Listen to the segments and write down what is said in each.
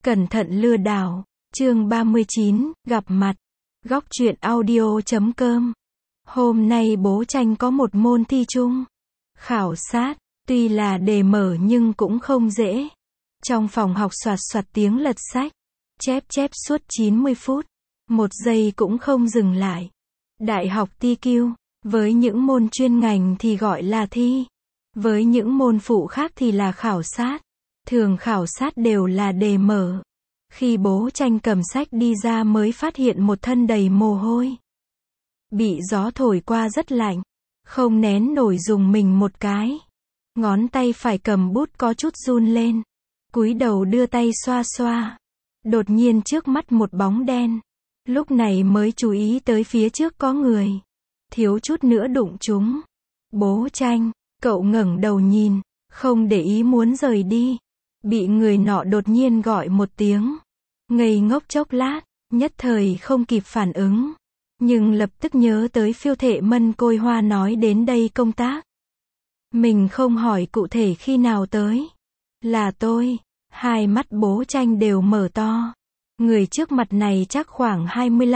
Cẩn thận lừa đảo. Chương 39, gặp mặt. Góc truyện audio.com. Hôm nay bố Tranh có một môn thi chung. Khảo sát, tuy là đề mở nhưng cũng không dễ. Trong phòng học soạt soạt tiếng lật sách. Chép suốt 90 phút. Một giây cũng không dừng lại. Đại học TQ, với những môn chuyên ngành thì gọi là thi. Với những môn phụ khác thì là khảo sát. Thường khảo sát đều là đề mở. Khi bố Tranh cầm sách đi ra mới phát hiện một thân đầy mồ hôi. Bị gió thổi qua rất lạnh. Không nén nổi dùng mình một cái. Ngón tay phải cầm bút có chút run lên. Cúi đầu đưa tay xoa xoa. Đột nhiên trước mắt một bóng đen. Lúc này mới chú ý tới phía trước có người. Thiếu chút nữa đụng chúng. Bố Tranh, cậu ngẩng đầu nhìn, không để ý muốn rời đi. Bị người nọ đột nhiên gọi một tiếng. Ngây ngốc chốc lát, nhất thời không kịp phản ứng. Nhưng lập tức nhớ tới Phiêu Thệ Mân Côi Hoa nói đến đây công tác. Mình không hỏi cụ thể khi nào tới. Là tôi. Hai mắt bố Tranh đều mở to. Người trước mặt này chắc khoảng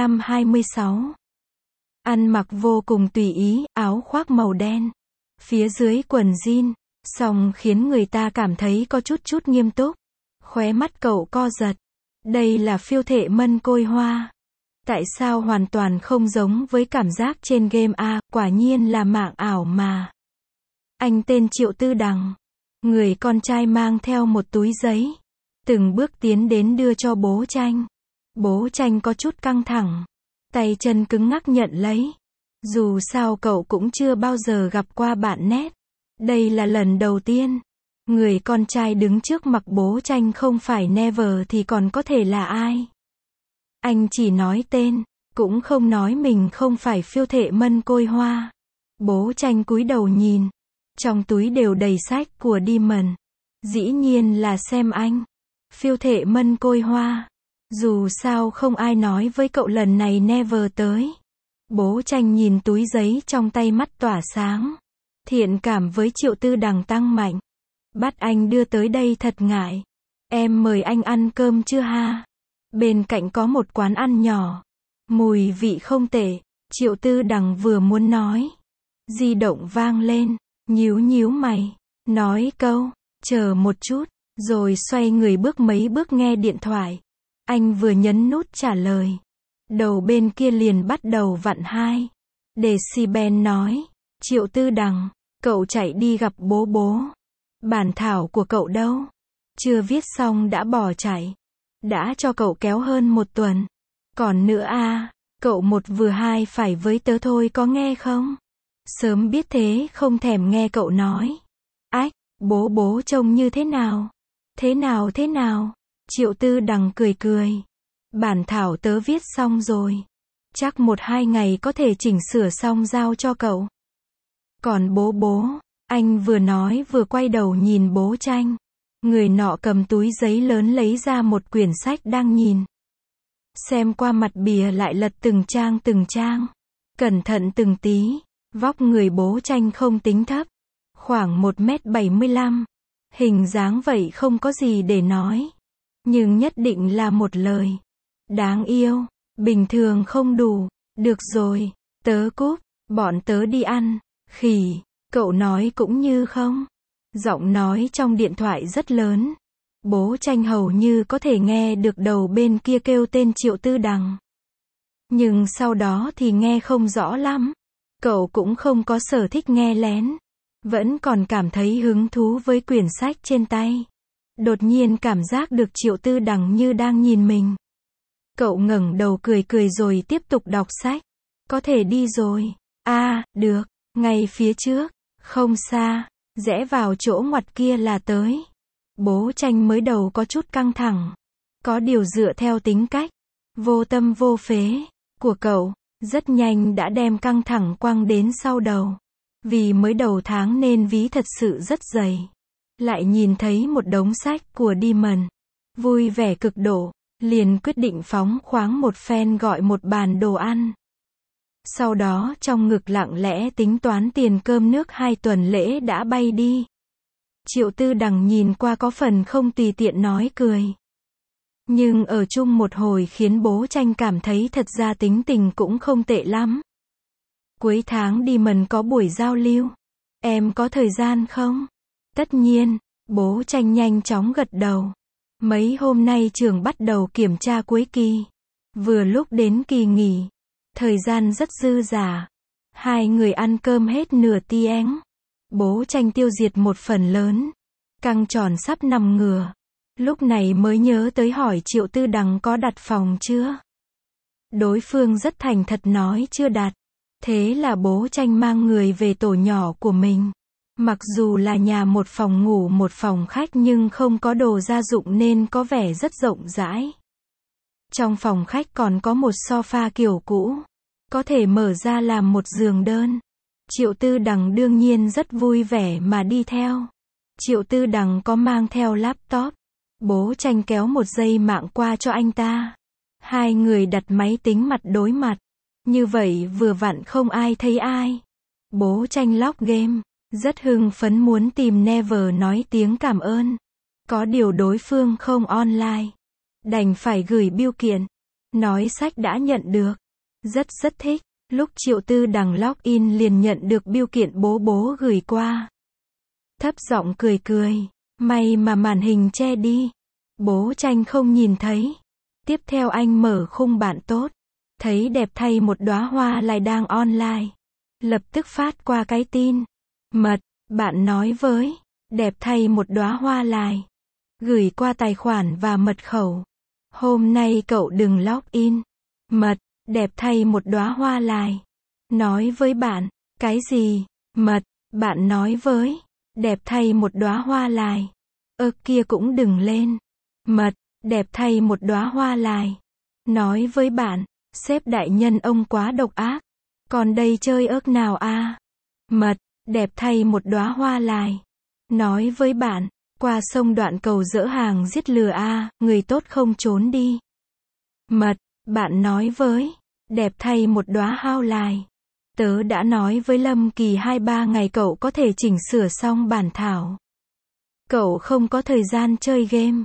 25-26. Ăn mặc vô cùng tùy ý, áo khoác màu đen. Phía dưới quần jean, song khiến người ta cảm thấy có chút nghiêm túc. Khóe mắt cậu co giật. Đây là Phiêu Thệ Mân Côi Hoa. Tại sao hoàn toàn không giống với cảm giác trên game A, quả nhiên là mạng ảo mà. Anh tên Triệu Tư Đằng. Người con trai mang theo một túi giấy. Từng bước tiến đến đưa cho bố Tranh. Bố Tranh có chút căng thẳng. Tay chân cứng ngắc nhận lấy. Dù sao cậu cũng chưa bao giờ gặp qua bạn nét. Đây là lần đầu tiên. Người con trai đứng trước mặt bố Tranh không phải Never thì còn có thể là ai? Anh chỉ nói tên, cũng không nói mình không phải Phiêu Thệ Mân Côi Hoa. Bố Tranh cúi đầu nhìn. Trong túi đều đầy sách của Demon. Dĩ nhiên là xem anh. Phiêu Thệ Mân Côi Hoa. Dù sao không ai nói với cậu lần này Never tới. Bố Tranh nhìn túi giấy trong tay mắt tỏa sáng. Thiện cảm với Triệu Tư Đằng tăng mạnh. Bắt anh đưa tới đây thật ngại. Em mời anh ăn cơm chưa ha? Bên cạnh có một quán ăn nhỏ. Mùi vị không tệ. Triệu Tư Đằng vừa muốn nói. Di động vang lên. Nhíu mày. Nói câu, chờ một chút. Rồi xoay người bước mấy bước nghe điện thoại. Anh vừa nhấn nút trả lời. Đầu bên kia liền bắt đầu vặn 2 decibel nói. Triệu Tư Đằng, cậu chạy đi gặp bố. Bản thảo của cậu đâu? Chưa viết xong đã bỏ chạy. Đã cho cậu kéo hơn 1 tuần. Còn nữa à, cậu 1 vừa 2 phải với tớ thôi có nghe không? Sớm biết thế không thèm nghe cậu nói. Ách, bố trông như thế nào? Thế nào? Triệu Tư Đằng cười. Bản thảo tớ viết xong rồi. Chắc 1-2 ngày có thể chỉnh sửa xong giao cho cậu. Còn bố, anh vừa nói vừa quay đầu nhìn bố Tranh. Người nọ cầm túi giấy lớn lấy ra một quyển sách đang nhìn. Xem qua mặt bìa lại lật từng trang. Cẩn thận từng tí. Vóc người bố Tranh không tính thấp. Khoảng 1m75. Hình dáng vậy không có gì để nói. Nhưng nhất định là một lời. Đáng yêu. Bình thường không đủ. Được rồi. Tớ cúp. Bọn tớ đi ăn. Khỉ. Cậu nói cũng như không. Giọng nói trong điện thoại rất lớn. Bố Tranh hầu như có thể nghe được đầu bên kia kêu tên Triệu Tư Đằng. Nhưng sau đó thì nghe không rõ lắm. Cậu cũng không có sở thích nghe lén. Vẫn còn cảm thấy hứng thú với quyển sách trên tay. Đột nhiên cảm giác được Triệu Tư Đằng như đang nhìn mình. Cậu ngẩng đầu cười rồi tiếp tục đọc sách. Có thể đi rồi. À, được. Ngay phía trước. Không xa. Rẽ vào chỗ ngoặt kia là tới. Bố Tranh mới đầu có chút căng thẳng. Có điều dựa theo tính cách vô tâm vô phế của cậu, rất nhanh đã đem căng thẳng quăng đến sau đầu. Vì mới đầu tháng nên ví thật sự rất dày. Lại nhìn thấy một đống sách của Demon. Vui vẻ cực độ. Liền quyết định phóng khoáng một phen gọi một bàn đồ ăn. Sau đó trong ngực lặng lẽ tính toán tiền cơm nước 2 tuần lễ đã bay đi. Triệu Tư Đằng nhìn qua có phần không tùy tiện nói cười. Nhưng ở chung một hồi khiến bố Tranh cảm thấy thật ra tính tình cũng không tệ lắm. Cuối tháng đi Mần có buổi giao lưu. Em có thời gian không? Tất nhiên, bố Tranh nhanh chóng gật đầu. Mấy hôm nay trường bắt đầu kiểm tra cuối kỳ. Vừa lúc đến kỳ nghỉ. Thời gian rất dư dả. Hai người ăn cơm hết nửa tiếng. Bố Tranh tiêu diệt một phần lớn. Căng tròn sắp nằm ngửa. Lúc này mới nhớ tới hỏi Triệu Tư Đằng có đặt phòng chưa. Đối phương rất thành thật nói chưa đặt. Thế là bố Tranh mang người về tổ nhỏ của mình. Mặc dù là nhà một phòng ngủ một phòng khách nhưng không có đồ gia dụng nên có vẻ rất rộng rãi. Trong phòng khách còn có một sofa kiểu cũ. Có thể mở ra làm một giường đơn. Triệu Tư Đằng đương nhiên rất vui vẻ mà đi theo. Triệu Tư Đằng có mang theo laptop. Bố Tranh kéo một dây mạng qua cho anh ta. Hai người đặt máy tính mặt đối mặt. Như vậy vừa vặn không ai thấy ai. Bố Tranh log game. Rất hưng phấn muốn tìm Never nói tiếng cảm ơn. Có điều đối phương không online. Đành phải gửi bưu kiện. Nói sách đã nhận được. Rất thích. Lúc Triệu Tư Đằng login liền nhận được bưu kiện bố gửi qua. Thấp giọng cười. May mà màn hình che đi. Bố Tranh không nhìn thấy. Tiếp theo anh mở khung bạn tốt. Thấy đẹp thay một đóa hoa lại đang online. Lập tức phát qua cái tin. Mật, bạn nói với. Đẹp thay một đóa hoa lại. Gửi qua tài khoản và mật khẩu. Hôm nay cậu đừng login. Mật, đẹp thay một đóa hoa lại. Nói với bạn. Cái gì? Mật, bạn nói với. Đẹp thay một đóa hoa lại. Kia cũng đừng lên. Mật, đẹp thay một đóa hoa lại. Nói với bạn. Sếp đại nhân ông quá độc ác. Còn đây chơi nào a? Mật, đẹp thay một đóa hoa lại. Nói với bạn. Qua sông Đoạn Cầu dỡ hàng giết lừa a, người tốt không trốn đi. Mật, bạn nói với. Đẹp thay một đóa hao lại. Tớ đã nói với Lâm Kỳ 2-3 ngày cậu có thể chỉnh sửa xong bản thảo. Cậu không có thời gian chơi game.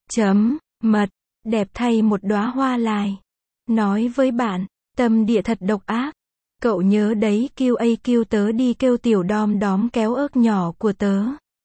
Mật, đẹp thay một đóa hoa lại. Nói với bạn, tâm địa thật độc ác. Cậu nhớ đấy QA tớ đi kêu tiểu đom đóm kéo nhỏ của tớ.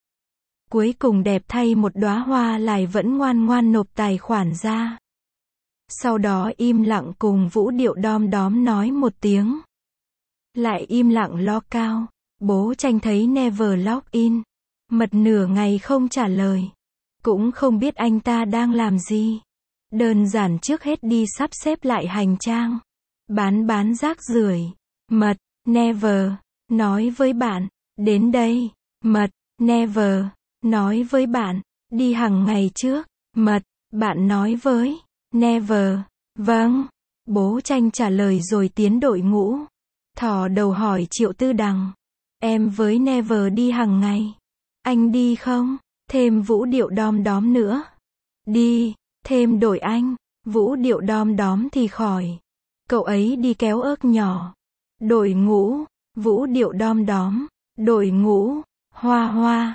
Cuối cùng đẹp thay một đóa hoa lại vẫn ngoan ngoan nộp tài khoản ra. Sau đó im lặng cùng Vũ Điệu đom đóm nói một tiếng. Lại im lặng lo cao. Bố Tranh thấy Never login. Mật nửa ngày không trả lời. Cũng không biết anh ta đang làm gì. Đơn giản trước hết đi sắp xếp lại hành trang. Bán rác rưởi. Mật, Never, nói với bạn, đến đây. Mật, Never, nói với bạn, đi hàng ngày trước. Mật, bạn nói với, Never, vâng. Bố Tranh trả lời rồi tiến đội ngũ. Thò đầu hỏi Triệu Tư Đằng. Em với Never đi hàng ngày. Anh đi không? Thêm Vũ Điệu đom đóm nữa. Đi, thêm đổi anh. Vũ Điệu đom đóm thì khỏi. Cậu ấy đi kéo nhỏ. Đội ngũ, Vũ Điệu đom đóm. Đội ngũ, Hoa.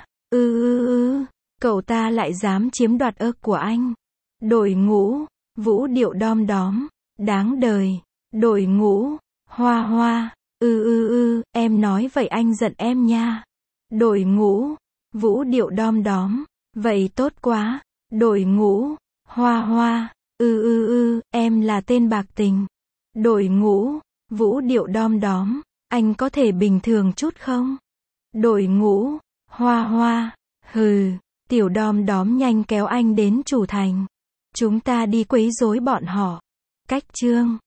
Cậu ta lại dám chiếm đoạt của anh. Đội ngũ, Vũ Điệu đom đóm. Đáng đời. Đội ngũ, Hoa. Em nói vậy anh giận em nha. Đội ngũ, Vũ Điệu đom đóm. Vậy tốt quá. Đội ngũ, Hoa. Em là tên bạc tình. Đội ngũ, Vũ Điệu đom đóm. Anh có thể bình thường chút không? Đội ngũ, Hoa. Hừ, tiểu đom đóm nhanh kéo anh đến chủ thành. Chúng ta đi quấy rối bọn họ. Cách chương